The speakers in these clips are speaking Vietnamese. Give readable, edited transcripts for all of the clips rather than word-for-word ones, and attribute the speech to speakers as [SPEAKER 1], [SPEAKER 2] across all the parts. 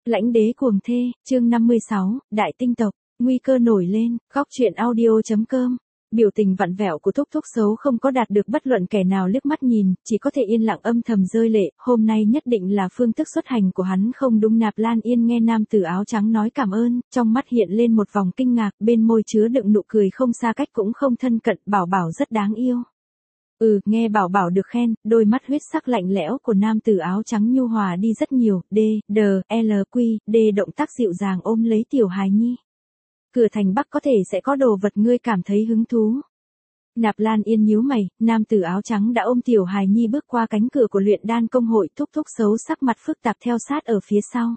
[SPEAKER 1] Lãnh đế cuồng thê, chương 56, Đại tinh tộc, nguy cơ nổi lên, góc truyện audio.com. Biểu tình vặn vẹo của Thúc Thúc xấu không có đạt được bất luận kẻ nào liếc mắt nhìn, chỉ có thể yên lặng âm thầm rơi lệ, hôm nay nhất định là phương thức xuất hành của hắn không đúng. Nạp Lan Yên nghe nam tử áo trắng nói cảm ơn, trong mắt hiện lên một vòng kinh ngạc, bên môi chứa đựng nụ cười không xa cách cũng không thân cận. Bảo Bảo rất đáng yêu. Nghe Bảo Bảo được khen, đôi mắt huyết sắc lạnh lẽo của nam tử áo trắng nhu hòa đi rất nhiều. Động tác dịu dàng ôm lấy tiểu hài nhi. Cửa thành Bắc có thể sẽ có đồ vật ngươi cảm thấy hứng thú. Nạp Lan Yên nhíu mày, nam tử áo trắng đã ôm tiểu hài nhi bước qua cánh cửa của luyện đan công hội. Thúc Thúc xấu sắc mặt phức tạp theo sát ở phía sau.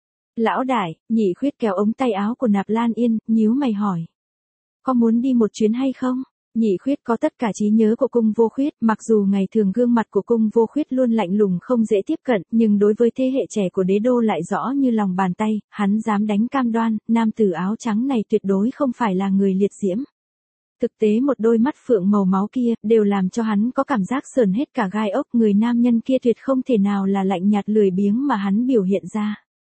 [SPEAKER 1] Lão đại, Nhị Khuyết kéo ống tay áo của Nạp Lan Yên, nhíu mày hỏi. Có muốn đi một chuyến hay không? Nhị Khuyết có tất cả trí nhớ của Cung Vô Khuyết, mặc dù ngày thường gương mặt của Cung Vô Khuyết luôn lạnh lùng không dễ tiếp cận, nhưng đối với thế hệ trẻ của đế đô lại rõ như lòng bàn tay, hắn dám đánh cam đoan, nam tử áo trắng này tuyệt đối không phải là người liệt diễm. Thực tế một đôi mắt phượng màu máu kia, đều làm cho hắn có cảm giác sởn hết cả gai ốc. Người nam nhân kia tuyệt không thể nào là lạnh nhạt lười biếng mà hắn biểu hiện ra.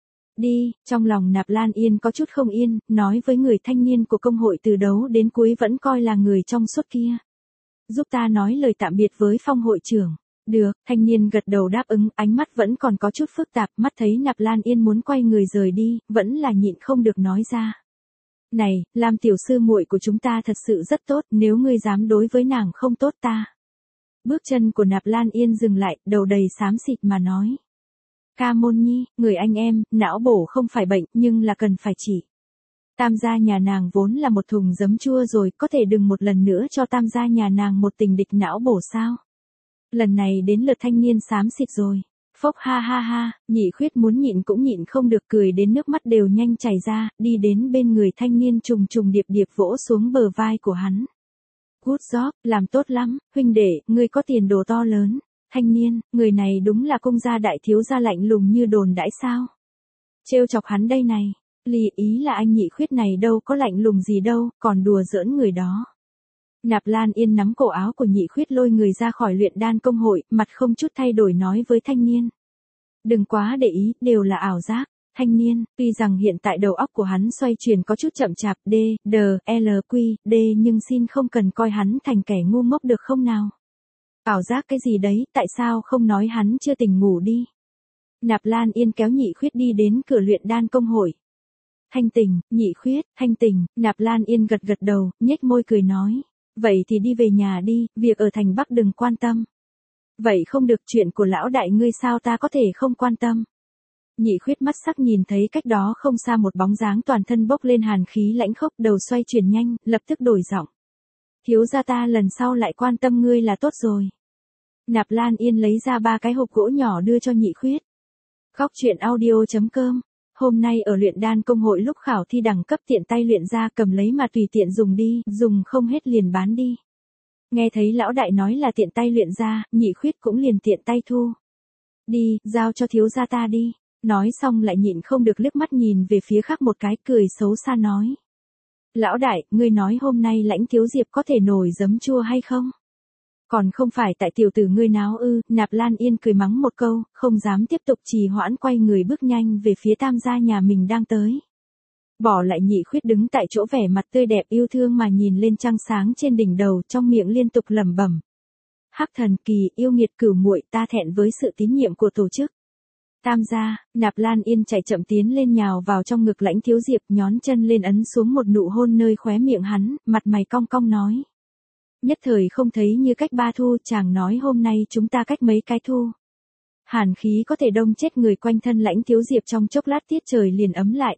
[SPEAKER 1] Đi, trong lòng Nạp Lan Yên có chút không yên, nói với người thanh niên của công hội từ đấu đến cuối vẫn coi là người trong suốt kia. Giúp ta nói lời tạm biệt với Phong hội trưởng. Được, thanh niên gật đầu đáp ứng, ánh mắt vẫn còn có chút phức tạp, mắt thấy Nạp Lan Yên muốn quay người rời đi, vẫn là nhịn không được nói ra. Này, Lam tiểu sư muội của chúng ta thật sự rất tốt, nếu ngươi dám đối với nàng không tốt ta. Bước chân của Nạp Lan Yên dừng lại, đầu đầy xám xịt mà nói. Ca Môn Nhi, người anh em, não bổ không phải bệnh, nhưng là cần phải trị. Tam gia nhà nàng vốn là một thùng giấm chua rồi, có thể đừng một lần nữa cho tam gia nhà nàng một tình địch não bổ sao? Lần này đến lượt thanh niên xám xịt rồi. Phốc ha ha ha, Nhị Khuyết muốn nhịn cũng nhịn không được, cười đến nước mắt đều nhanh chảy ra, đi đến bên người thanh niên trùng trùng điệp điệp vỗ xuống bờ vai của hắn. Good job, làm tốt lắm, huynh đệ, ngươi có tiền đồ to lớn. Thanh niên, người này đúng là Cung gia đại thiếu gia lạnh lùng như đồn đãi sao? Trêu chọc hắn đây này, ý là anh Nhị Khuyết này đâu có lạnh lùng gì đâu, còn đùa giỡn người đó. Nạp Lan Yên nắm cổ áo của Nhị Khuyết lôi người ra khỏi luyện đan công hội, mặt không chút thay đổi nói với thanh niên. Đừng quá để ý, đều là ảo giác. Thanh niên, tuy rằng hiện tại đầu óc của hắn xoay chuyển có chút chậm chạp, nhưng xin không cần coi hắn thành kẻ ngu ngốc được không nào? Ảo giác cái gì đấy, tại sao không nói hắn chưa tỉnh ngủ đi? Nạp Lan Yên kéo Nhị Khuyết đi đến cửa luyện đan công hội. Thanh tỉnh, Nhị Khuyết, thanh tỉnh, Nạp Lan Yên gật gật đầu, nhếch môi cười nói. Vậy thì đi về nhà đi, việc ở thành Bắc đừng quan tâm. Vậy không được, chuyện của lão đại ngươi sao ta có thể không quan tâm? Nhị Khuyết mắt sắc nhìn thấy cách đó không xa một bóng dáng toàn thân bốc lên hàn khí lãnh khốc, đầu xoay chuyển nhanh, lập tức đổi giọng. Thiếu gia ta lần sau lại quan tâm ngươi là tốt rồi. Nạp Lan Yên lấy ra 3 cái hộp gỗ nhỏ đưa cho Nhị Khuyết. Góc truyện audio.com. Hôm nay ở luyện đan công hội lúc khảo thi đẳng cấp tiện tay luyện ra, cầm lấy mà tùy tiện dùng đi, dùng không hết liền bán đi. Nghe thấy lão đại nói là tiện tay luyện ra, Nhị Khuyết cũng liền tiện tay thu. Đi, giao cho thiếu gia ta đi. Nói xong lại nhịn không được liếc mắt nhìn về phía khác một cái, cười xấu xa nói. Lão đại, ngươi nói hôm nay Lãnh thiếu Diệp có thể nổi giấm chua hay không? Còn không phải tại tiểu tử ngươi náo ư? Nạp Lan Yên cười mắng một câu, không dám tiếp tục trì hoãn, quay người bước nhanh về phía tam gia nhà mình đang tới. Bỏ lại Nhị Khuyết đứng tại chỗ vẻ mặt tươi đẹp yêu thương mà nhìn lên trăng sáng trên đỉnh đầu, trong miệng liên tục lẩm bẩm. Hắc thần kỳ, yêu nghiệt cửu muội, ta thẹn với sự tín nhiệm của tổ chức. Tam gia, Nạp Lan Yên chạy chậm tiến lên nhào vào trong ngực Lãnh thiếu Diệp, nhón chân lên ấn xuống một nụ hôn nơi khóe miệng hắn, mặt mày cong cong nói. Nhất thời không thấy như cách 3 thu, chàng nói hôm nay chúng ta cách mấy cái thu. Hàn khí có thể đông chết người, quanh thân Lãnh thiếu Diệp trong chốc lát tiết trời liền ấm lại,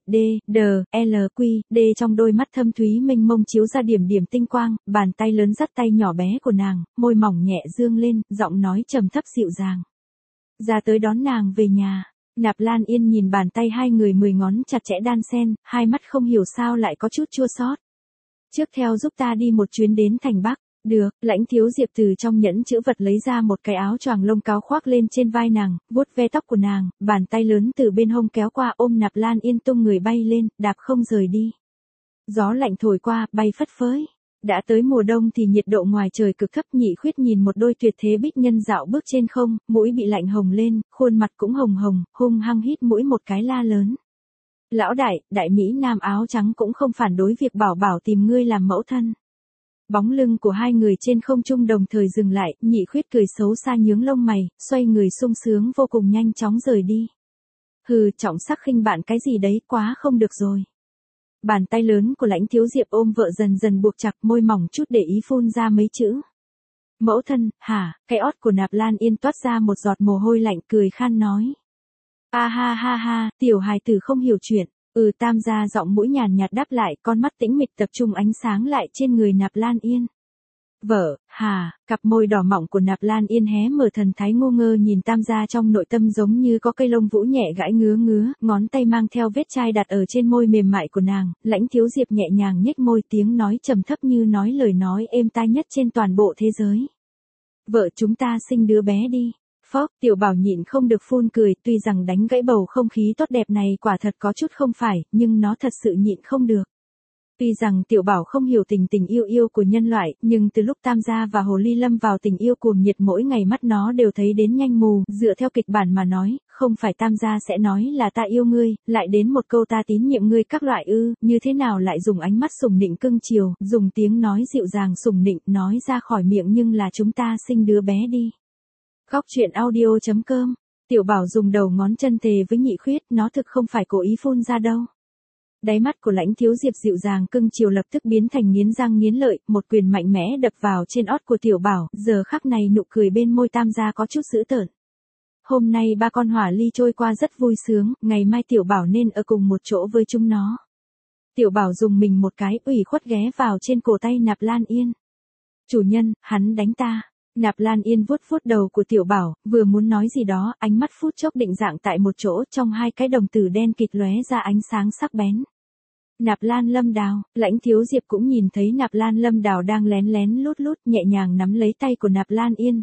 [SPEAKER 1] trong đôi mắt thâm thúy mênh mông chiếu ra điểm điểm tinh quang, bàn tay lớn dắt tay nhỏ bé của nàng, môi mỏng nhẹ dương lên, giọng nói trầm thấp dịu dàng. Ra tới đón nàng về nhà. Nạp Lan Yên nhìn bàn tay hai người 10 ngón chặt chẽ đan xen, hai mắt không hiểu sao lại có chút chua xót. Trước theo giúp ta đi một chuyến đến thành Bắc. Được, Lãnh thiếu Diệp từ trong nhẫn chữ vật lấy ra một cái áo choàng lông cáo khoác lên trên vai nàng, vuốt ve tóc của nàng, bàn tay lớn từ bên hông kéo qua ôm Nạp Lan Yên tung người bay lên, đạp không rời đi. Gió lạnh thổi qua, bay phất phới. Đã tới mùa đông thì nhiệt độ ngoài trời cực thấp. Nhị Khuyết nhìn một đôi tuyệt thế bích nhân dạo bước trên không, mũi bị lạnh hồng lên, khuôn mặt cũng hồng hồng, hung hăng hít mũi một cái la lớn. Lão đại, đại Mỹ Nam áo trắng cũng không phản đối việc Bảo Bảo tìm ngươi làm mẫu thân. Bóng lưng của hai người trên không trung đồng thời dừng lại, Nhị Khuyết cười xấu xa nhướng lông mày, xoay người sung sướng vô cùng nhanh chóng rời đi. Hừ, trọng sắc khinh bạn cái gì đấy, quá không được rồi. Bàn tay lớn của Lãnh Thiếu Diệp ôm vợ dần dần buộc chặt, môi mỏng chút để ý phun ra mấy chữ. Mẫu thân, hả? Cái ót của Nạp Lan Yên toát ra một giọt mồ hôi lạnh, cười khan nói. A ha ha ha, tiểu hài tử không hiểu chuyện. Tam gia giọng mũi nhàn nhạt đáp lại, con mắt tĩnh mịch tập trung ánh sáng lại trên người Nạp Lan Yên. Vợ, hà, cặp môi đỏ mọng của Nạp Lan Yên hé mở thần thái ngu ngơ nhìn Tam gia trong nội tâm giống như có cây lông vũ nhẹ gãi ngứa, ngón tay mang theo vết chai đặt ở trên môi mềm mại của nàng, Lãnh Thiếu Diệp nhẹ nhàng nhếch môi, tiếng nói trầm thấp như nói lời nói êm tai nhất trên toàn bộ thế giới. Vợ chúng ta sinh đứa bé đi. Phốc, Tiểu Bảo nhịn không được phun cười, tuy rằng đánh gãy bầu không khí tốt đẹp này quả thật có chút không phải, nhưng nó thật sự nhịn không được. Tuy rằng Tiểu Bảo không hiểu tình yêu của nhân loại, nhưng từ lúc Tam gia và Hồ Ly lâm vào tình yêu cuồng nhiệt mỗi ngày mắt nó đều thấy đến nhanh mù, dựa theo kịch bản mà nói, không phải Tam gia sẽ nói là ta yêu ngươi, lại đến một câu ta tín nhiệm ngươi các loại như thế nào lại dùng ánh mắt sủng nịnh cưng chiều, dùng tiếng nói dịu dàng sủng nịnh nói ra khỏi miệng nhưng là chúng ta sinh đứa bé đi. Góc truyện audio.com. Tiểu Bảo dùng đầu ngón chân thề với Nhị Khuyết, nó thực không phải cố ý phun ra đâu. Đáy mắt của Lãnh Thiếu Diệp dịu dàng cưng chiều lập tức biến thành nghiến răng nghiến lợi, một quyền mạnh mẽ đập vào trên ót của Tiểu Bảo, giờ khắc này nụ cười bên môi Tam gia có chút dữ tợn. Hôm nay ba con hỏa ly trôi qua rất vui sướng, ngày mai Tiểu Bảo nên ở cùng một chỗ với chúng nó. Tiểu Bảo dùng mình một cái, ủy khuất ghé vào trên cổ tay Nạp Lan Yên. Chủ nhân, hắn đánh ta. Nạp Lan Yên vuốt vuốt đầu của Tiểu Bảo, vừa muốn nói gì đó, ánh mắt phút chốc định dạng tại một chỗ, trong hai cái đồng tử đen kịt lóe ra ánh sáng sắc bén. Nạp Lan Lâm Đào, Lãnh Thiếu Diệp cũng nhìn thấy Nạp Lan Lâm Đào đang lén lén lút lút nhẹ nhàng nắm lấy tay của Nạp Lan Yên,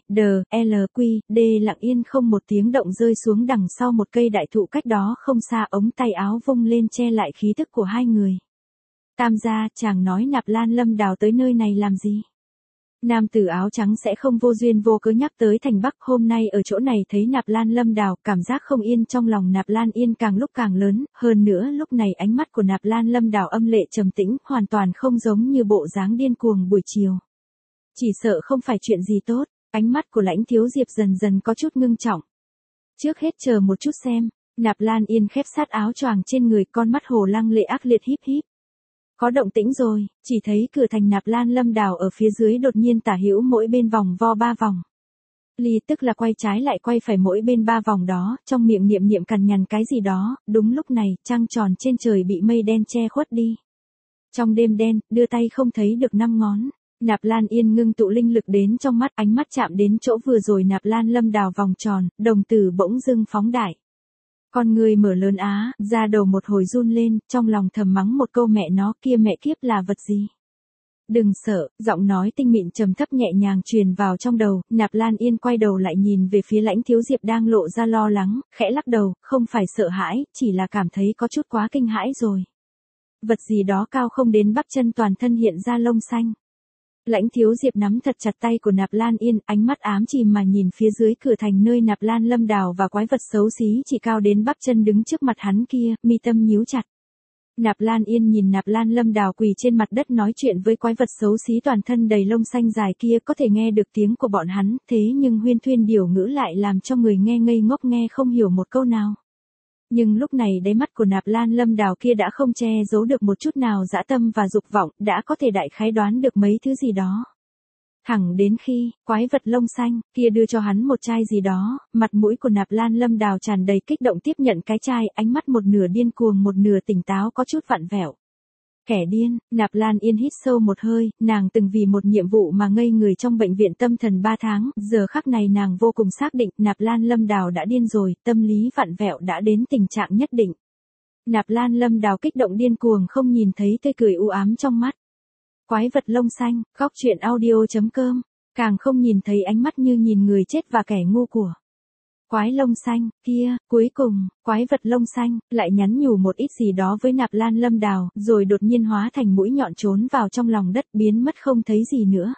[SPEAKER 1] lặng yên không một tiếng động rơi xuống đằng sau một cây đại thụ cách đó không xa, ống tay áo vung lên che lại khí tức của hai người. Tam gia, chàng nói Nạp Lan Lâm Đào tới nơi này làm gì? Nam tử áo trắng sẽ không vô duyên vô cớ nhắc tới thành Bắc, hôm nay ở chỗ này thấy Nạp Lan Lâm Đào, cảm giác không yên trong lòng Nạp Lan Yên càng lúc càng lớn, hơn nữa lúc này ánh mắt của Nạp Lan Lâm Đào âm lệ trầm tĩnh, hoàn toàn không giống như bộ dáng điên cuồng buổi chiều. Chỉ sợ không phải chuyện gì tốt, ánh mắt của Lãnh Thiếu Diệp dần dần có chút ngưng trọng. Trước hết chờ một chút xem, Nạp Lan Yên khép sát áo choàng trên người, con mắt hồ lăng lệ ác liệt híp híp. Có động tĩnh rồi, chỉ thấy cửa thành Nạp Lan Lâm Đào ở phía dưới đột nhiên tả hữu mỗi bên vòng vo 3 vòng. Ly tức là quay trái lại quay phải mỗi bên 3 vòng đó, trong miệng niệm niệm cằn nhằn cái gì đó, đúng lúc này, trăng tròn trên trời bị mây đen che khuất đi. Trong đêm đen, đưa tay không thấy được 5 ngón. Nạp Lan Yên ngưng tụ linh lực đến trong mắt, ánh mắt chạm đến chỗ vừa rồi Nạp Lan Lâm Đào vòng tròn, đồng tử bỗng dưng phóng đại. Con người mở lớn á, da đầu một hồi run lên, trong lòng thầm mắng một câu mẹ nó kia mẹ kiếp là vật gì. Đừng sợ, giọng nói tinh mịn trầm thấp nhẹ nhàng truyền vào trong đầu, Nạp Lan Yên quay đầu lại nhìn về phía Lãnh Thiếu Diệp đang lộ ra lo lắng, khẽ lắc đầu, không phải sợ hãi, chỉ là cảm thấy có chút quá kinh hãi rồi. Vật gì đó cao không đến bắp chân toàn thân hiện ra lông xanh. Lãnh Thiếu Diệp nắm thật chặt tay của Nạp Lan Yên, ánh mắt ám chìm mà nhìn phía dưới cửa thành nơi Nạp Lan Lâm Đào và quái vật xấu xí chỉ cao đến bắp chân đứng trước mặt hắn kia, mi tâm nhíu chặt. Nạp Lan Yên nhìn Nạp Lan Lâm Đào quỳ trên mặt đất nói chuyện với quái vật xấu xí toàn thân đầy lông xanh dài kia, có thể nghe được tiếng của bọn hắn, thế nhưng huyên thuyên điều ngữ lại làm cho người nghe ngây ngốc, nghe không hiểu một câu nào. Nhưng lúc này đáy mắt của Nạp Lan Lâm Đào kia đã không che giấu được một chút nào dã tâm và dục vọng, đã có thể đại khái đoán được mấy thứ gì đó. Thẳng đến khi, quái vật lông xanh kia đưa cho hắn một chai gì đó, mặt mũi của Nạp Lan Lâm Đào tràn đầy kích động tiếp nhận cái chai, ánh mắt một nửa điên cuồng một nửa tỉnh táo có chút vặn vẹo. Kẻ điên, Nạp Lan Yên hít sâu một hơi, nàng từng vì một nhiệm vụ mà ngây người trong bệnh viện tâm thần 3 tháng, giờ khắc này nàng vô cùng xác định Nạp Lan Lâm Đào đã điên rồi, tâm lý vặn vẹo đã đến tình trạng nhất định. Nạp Lan Lâm Đào kích động điên cuồng không nhìn thấy tươi cười u ám trong mắt. Quái vật lông xanh, góc truyện audio.com, càng không nhìn thấy ánh mắt như nhìn người chết và kẻ ngu của. Quái lông xanh, kia, cuối cùng, quái vật lông xanh, lại nhắn nhủ một ít gì đó với Nạp Lan Lâm Đào, rồi đột nhiên hóa thành mũi nhọn trốn vào trong lòng đất biến mất không thấy gì nữa.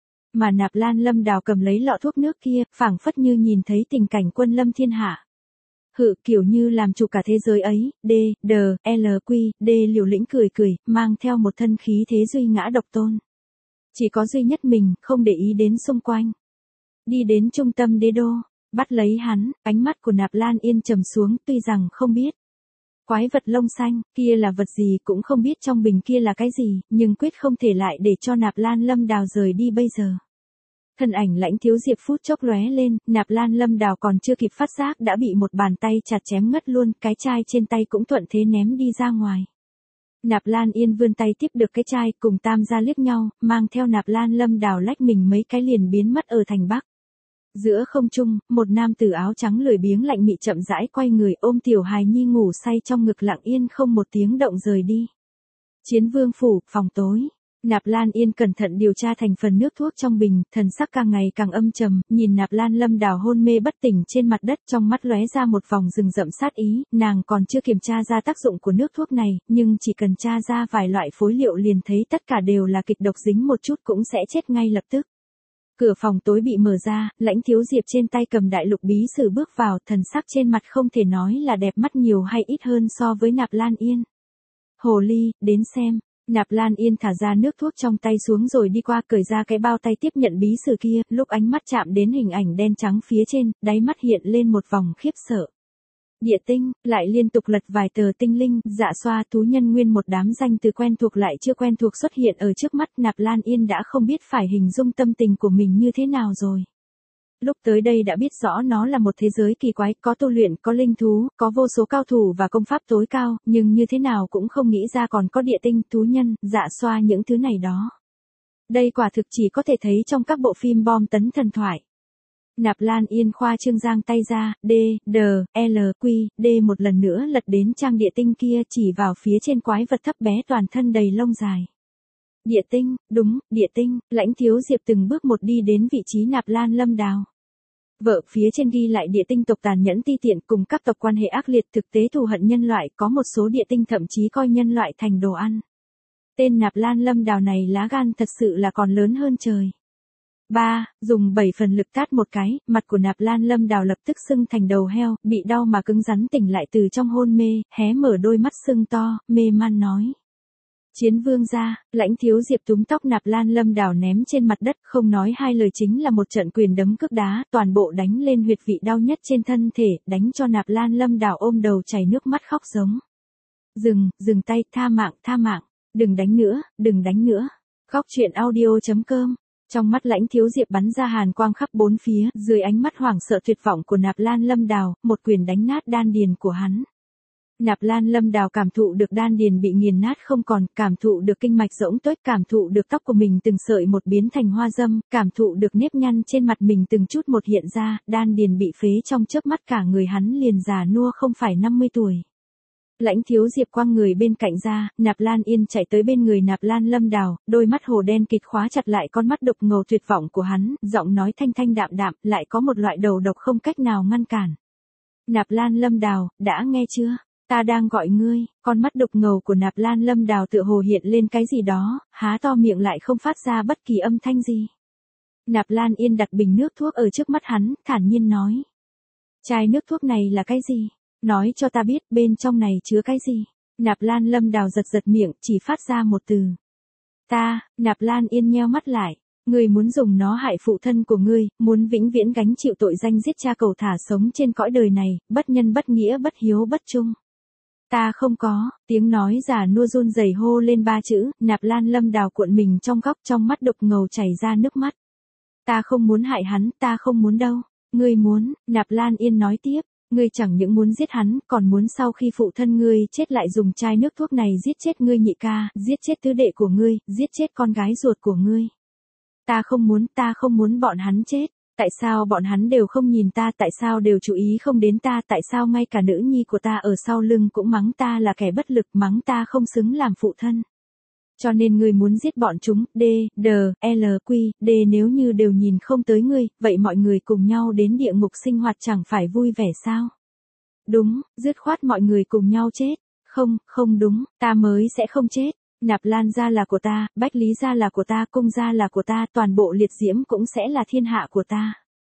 [SPEAKER 1] Mà Nạp Lan Lâm Đào cầm lấy lọ thuốc nước kia, phảng phất như nhìn thấy tình cảnh quân lâm thiên hạ. Hự, kiểu như làm chủ cả thế giới ấy, D, Liều Lĩnh cười cười, mang theo một thân khí thế duy ngã độc tôn. Chỉ có duy nhất mình, không để ý đến xung quanh. Đi đến trung tâm đế đô, bắt lấy hắn, ánh mắt của Nạp Lan Yên trầm xuống, tuy rằng không biết. Quái vật lông xanh, kia là vật gì cũng không biết trong bình kia là cái gì, nhưng quyết không thể lại để cho Nạp Lan Lâm Đào rời đi bây giờ. Thân ảnh Lãnh Thiếu Diệp phút chốc lóe lên, Nạp Lan Lâm Đào còn chưa kịp phát giác đã bị một bàn tay chặt chém ngất luôn, cái chai trên tay cũng thuận thế ném đi ra ngoài. Nạp Lan Yên vươn tay tiếp được cái chai, cùng Tam gia liếc nhau, mang theo Nạp Lan Lâm Đào lách mình mấy cái liền biến mất ở thành Bắc. Giữa không trung, một nam tử áo trắng lười biếng lạnh mị chậm rãi quay người ôm tiểu hài nhi ngủ say trong ngực lặng yên không một tiếng động rời đi. Chiến Vương phủ, phòng tối. Nạp Lan Yên cẩn thận điều tra thành phần nước thuốc trong bình, thần sắc càng ngày càng âm trầm, nhìn Nạp Lan Lâm Đào hôn mê bất tỉnh trên mặt đất, trong mắt lóe ra một vòng rừng rậm sát ý, nàng còn chưa kiểm tra ra tác dụng của nước thuốc này, nhưng chỉ cần tra ra vài loại phối liệu liền thấy tất cả đều là kịch độc, dính một chút cũng sẽ chết ngay lập tức. Cửa phòng tối bị mở ra, Lãnh Thiếu Diệp trên tay cầm đại lục bí sử bước vào, thần sắc trên mặt không thể nói là đẹp mắt nhiều hay ít hơn so với Nạp Lan Yên. Hồ ly, đến xem. Nạp Lan Yên thả ra nước thuốc trong tay xuống rồi đi qua cởi ra cái bao tay tiếp nhận bí sử kia, lúc ánh mắt chạm đến hình ảnh đen trắng phía trên, đáy mắt hiện lên một vòng khiếp sợ. Địa tinh, lại liên tục lật vài tờ tinh linh, dạ xoa, thú nhân nguyên một đám danh từ quen thuộc lại chưa quen thuộc xuất hiện ở trước mắt, Nạp Lan Yên đã không biết phải hình dung tâm tình của mình như thế nào rồi. Lúc tới đây đã biết rõ nó là một thế giới kỳ quái, có tu luyện, có linh thú, có vô số cao thủ và công pháp tối cao, nhưng như thế nào cũng không nghĩ ra còn có địa tinh, thú nhân, dạ xoa những thứ này đó. Đây quả thực chỉ có thể thấy trong các bộ phim bom tấn thần thoại. Nạp Lan Yên khoa trương giang tay ra, D, một lần nữa lật đến trang địa tinh kia, chỉ vào phía trên quái vật thấp bé toàn thân đầy lông dài. Địa tinh, đúng, địa tinh, Lãnh Thiếu Diệp từng bước một đi đến vị trí Nạp Lan Lâm Đào. Vợ phía trên ghi lại địa tinh tộc tàn nhẫn ti tiện, cùng các tộc quan hệ ác liệt, thực tế thù hận nhân loại, có một số địa tinh thậm chí coi nhân loại thành đồ ăn. Tên Nạp Lan Lâm Đào này lá gan thật sự là còn lớn hơn trời. Dùng 7 phần lực tát một cái, mặt của Nạp Lan Lâm Đào lập tức sưng thành đầu heo, bị đau mà cứng rắn tỉnh lại từ trong hôn mê, hé mở đôi mắt sưng to, mê man nói. Chiến Vương gia, Lãnh Thiếu Diệp túm tóc Nạp Lan Lâm Đào ném trên mặt đất, không nói hai lời chính là một trận quyền đấm cước đá, toàn bộ đánh lên huyệt vị đau nhất trên thân thể, đánh cho Nạp Lan Lâm Đào ôm đầu chảy nước mắt khóc giống. Dừng tay, tha mạng, đừng đánh nữa. Góc truyện audio.com. Trong mắt Lãnh Thiếu Diệp bắn ra hàn quang khắp bốn phía, dưới ánh mắt hoảng sợ tuyệt vọng của Nạp Lan Lâm Đào, một quyền đánh nát đan điền của hắn. Nạp Lan Lâm Đào cảm thụ được đan điền bị nghiền nát không còn, cảm thụ được kinh mạch rỗng tuếch, cảm thụ được tóc của mình từng sợi một biến thành hoa dâm, cảm thụ được nếp nhăn trên mặt mình từng chút một hiện ra, đan điền bị phế trong chớp mắt, cả người hắn liền già nua không phải 50 tuổi. Lãnh Thiếu Diệp quăng người bên cạnh ra, Nạp Lan Yên chạy tới bên người Nạp Lan Lâm Đào, đôi mắt hồ đen kịt khóa chặt lại con mắt đục ngầu tuyệt vọng của hắn, giọng nói thanh thanh đạm đạm, lại có một loại đầu độc không cách nào ngăn cản. Nạp Lan Lâm Đào, đã nghe chưa? Ta đang gọi ngươi. Con mắt đục ngầu của Nạp Lan Lâm Đào tựa hồ hiện lên cái gì đó, há to miệng lại không phát ra bất kỳ âm thanh gì. Nạp Lan Yên đặt bình nước thuốc ở trước mắt hắn, thản nhiên nói. Chai nước thuốc này là cái gì? Nói cho ta biết bên trong này chứa cái gì? Nạp Lan Lâm Đào giật miệng, chỉ phát ra một từ. Ta. Nạp Lan Yên nheo mắt lại. Ngươi muốn dùng nó hại phụ thân của ngươi, muốn vĩnh viễn gánh chịu tội danh giết cha cẩu thả sống trên cõi đời này, bất nhân bất nghĩa bất hiếu bất trung. Ta không có, tiếng nói già nua run rẩy hô lên 3 chữ, Nạp Lan Lâm Đào cuộn mình trong góc, trong mắt đục ngầu chảy ra nước mắt. Ta không muốn hại hắn, ta không muốn đâu. Ngươi muốn, Nạp Lan Yên nói tiếp. Ngươi chẳng những muốn giết hắn, còn muốn sau khi phụ thân ngươi chết lại dùng chai nước thuốc này giết chết ngươi nhị ca, giết chết tứ đệ của ngươi, giết chết con gái ruột của ngươi. Ta không muốn bọn hắn chết. Tại sao bọn hắn đều không nhìn ta, tại sao đều chú ý không đến ta, tại sao ngay cả nữ nhi của ta ở sau lưng cũng mắng ta là kẻ bất lực, mắng ta không xứng làm phụ thân. Cho nên ngươi muốn giết bọn chúng, nếu như đều nhìn không tới ngươi, vậy mọi người cùng nhau đến địa ngục sinh hoạt chẳng phải vui vẻ sao? Đúng, dứt khoát mọi người cùng nhau chết. Không đúng, ta mới sẽ không chết. Nạp Lan gia là của ta, Bách Lý gia là của ta, Cung gia là của ta, toàn bộ liệt diễm cũng sẽ là thiên hạ của ta.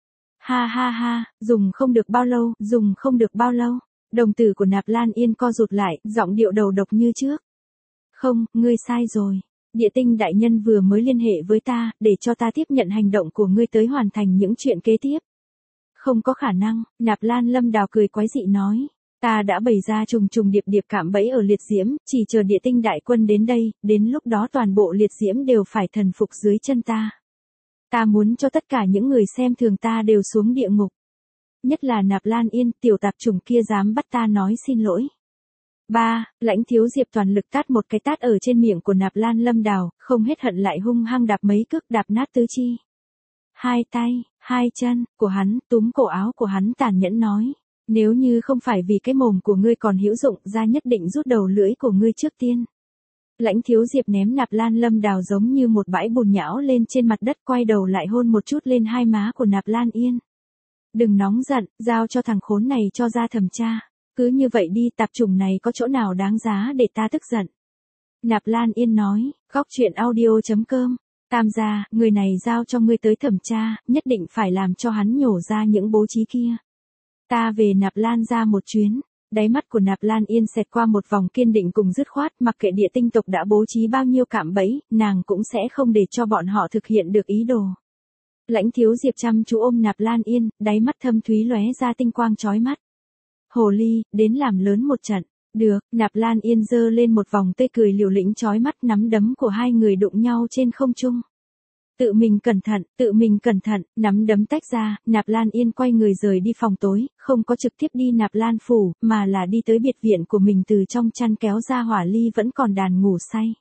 [SPEAKER 1] Ha ha ha, dùng không được bao lâu, dùng không được bao lâu. Đồng tử của Nạp Lan Yên co rụt lại, giọng điệu đầu độc như trước. Không, ngươi sai rồi. Địa tinh đại nhân vừa mới liên hệ với ta, để cho ta tiếp nhận hành động của ngươi tới hoàn thành những chuyện kế tiếp. Không có khả năng, Nạp Lan Lâm Đào cười quái dị nói. Ta đã bày ra trùng trùng điệp điệp cạm bẫy ở liệt diễm, chỉ chờ địa tinh đại quân đến đây, đến lúc đó toàn bộ liệt diễm đều phải thần phục dưới chân ta. Ta muốn cho tất cả những người xem thường ta đều xuống địa ngục. Nhất là Nạp Lan Yên, tiểu tạp chủng kia dám bắt ta nói xin lỗi. 3. Lãnh Thiếu Diệp toàn lực tát một cái tát ở trên miệng của Nạp Lan Lâm Đào, không hết hận lại hung hăng đạp mấy cước đạp nát tứ chi. Hai tay, hai chân của hắn, túm cổ áo của hắn tàn nhẫn nói. Nếu như không phải vì cái mồm của ngươi còn hữu dụng, ra nhất định rút đầu lưỡi của ngươi trước tiên. Lãnh Thiếu Diệp ném Nạp Lan Lâm Đào giống như một bãi bùn nhão lên trên mặt đất, quay đầu lại hôn một chút lên hai má của Nạp Lan Yên. Đừng nóng giận, giao cho thằng khốn này cho ra thẩm tra. Cứ như vậy đi, tạp chủng này có chỗ nào đáng giá để ta tức giận. Nạp Lan Yên nói, góc truyện audio.com. Tam gia, người này giao cho ngươi tới thẩm tra, nhất định phải làm cho hắn nhổ ra những bố trí kia. Ta về Nạp Lan ra một chuyến. Đáy mắt của Nạp Lan Yên xẹt qua một vòng kiên định cùng dứt khoát, mặc kệ địa tinh tộc đã bố trí bao nhiêu cạm bẫy, nàng cũng sẽ không để cho bọn họ thực hiện được ý đồ. Lãnh Thiếu Diệp chăm chú ôm Nạp Lan Yên, đáy mắt thâm thúy lóe ra tinh quang chói mắt. Hồ ly, đến làm lớn một trận. Được, Nạp Lan Yên giơ lên một vòng tê cười liều lĩnh chói mắt, nắm đấm của hai người đụng nhau trên không trung. Tự mình cẩn thận, nắm đấm tách ra, Nạp Lan Yên quay người rời đi phòng tối, không có trực tiếp đi Nạp Lan phủ, mà là đi tới biệt viện của mình, từ trong chăn kéo ra Hỏa Ly vẫn còn đàn ngủ say.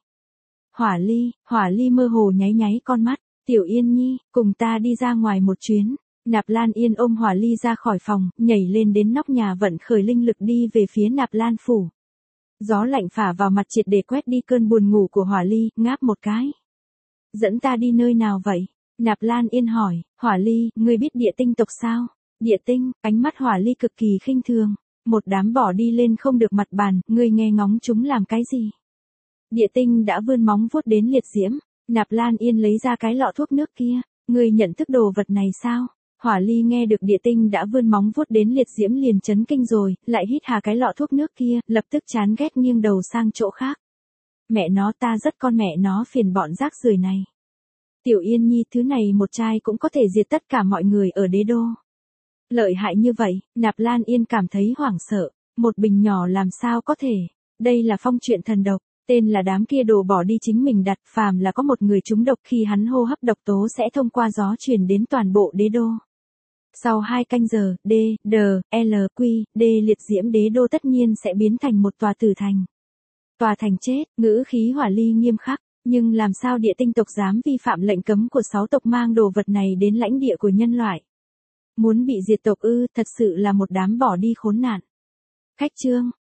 [SPEAKER 1] Hỏa Ly mơ hồ nháy nháy con mắt, Tiểu Yên Nhi, cùng ta đi ra ngoài một chuyến. Nạp Lan Yên ôm Hỏa Ly ra khỏi phòng, nhảy lên đến nóc nhà vận khởi linh lực đi về phía Nạp Lan phủ. Gió lạnh phả vào mặt triệt để quét đi cơn buồn ngủ của Hỏa Ly, ngáp một cái. Dẫn ta đi nơi nào vậy? Nạp Lan Yên hỏi. Hỏa Ly, ngươi biết địa tinh tộc sao? Địa tinh, ánh mắt Hỏa Ly cực kỳ khinh thường. Một đám bỏ đi lên không được mặt bàn, ngươi nghe ngóng chúng làm cái gì? Địa tinh đã vươn móng vuốt đến liệt diễm. Nạp Lan Yên lấy ra cái lọ thuốc nước kia. Ngươi nhận thức đồ vật này sao? Hỏa Ly nghe được địa tinh đã vươn móng vuốt đến liệt diễm liền chấn kinh rồi, lại hít hà cái lọ thuốc nước kia, lập tức chán ghét nghiêng đầu sang chỗ khác. Mẹ nó, ta rất con mẹ nó phiền bọn rác rưởi này. Tiểu Yên Nhi, thứ này một chai cũng có thể diệt tất cả mọi người ở đế đô. Lợi hại như vậy, Nạp Lan Yên cảm thấy hoảng sợ, một bình nhỏ làm sao có thể. Đây là phong truyện thần độc, tên là đám kia đồ bỏ đi chính mình đặt, phàm là có một người trúng độc khi hắn hô hấp độc tố sẽ thông qua gió truyền đến toàn bộ đế đô. Sau 2 canh giờ, liệt diễm đế đô tất nhiên sẽ biến thành một tòa tử thành. Tòa thành chết, ngữ khí Hỏa Ly nghiêm khắc, nhưng làm sao địa tinh tộc dám vi phạm lệnh cấm của 6 tộc mang đồ vật này đến lãnh địa của nhân loại? Muốn bị diệt tộc ư, thật sự là một đám bỏ đi khốn nạn. Khách trương,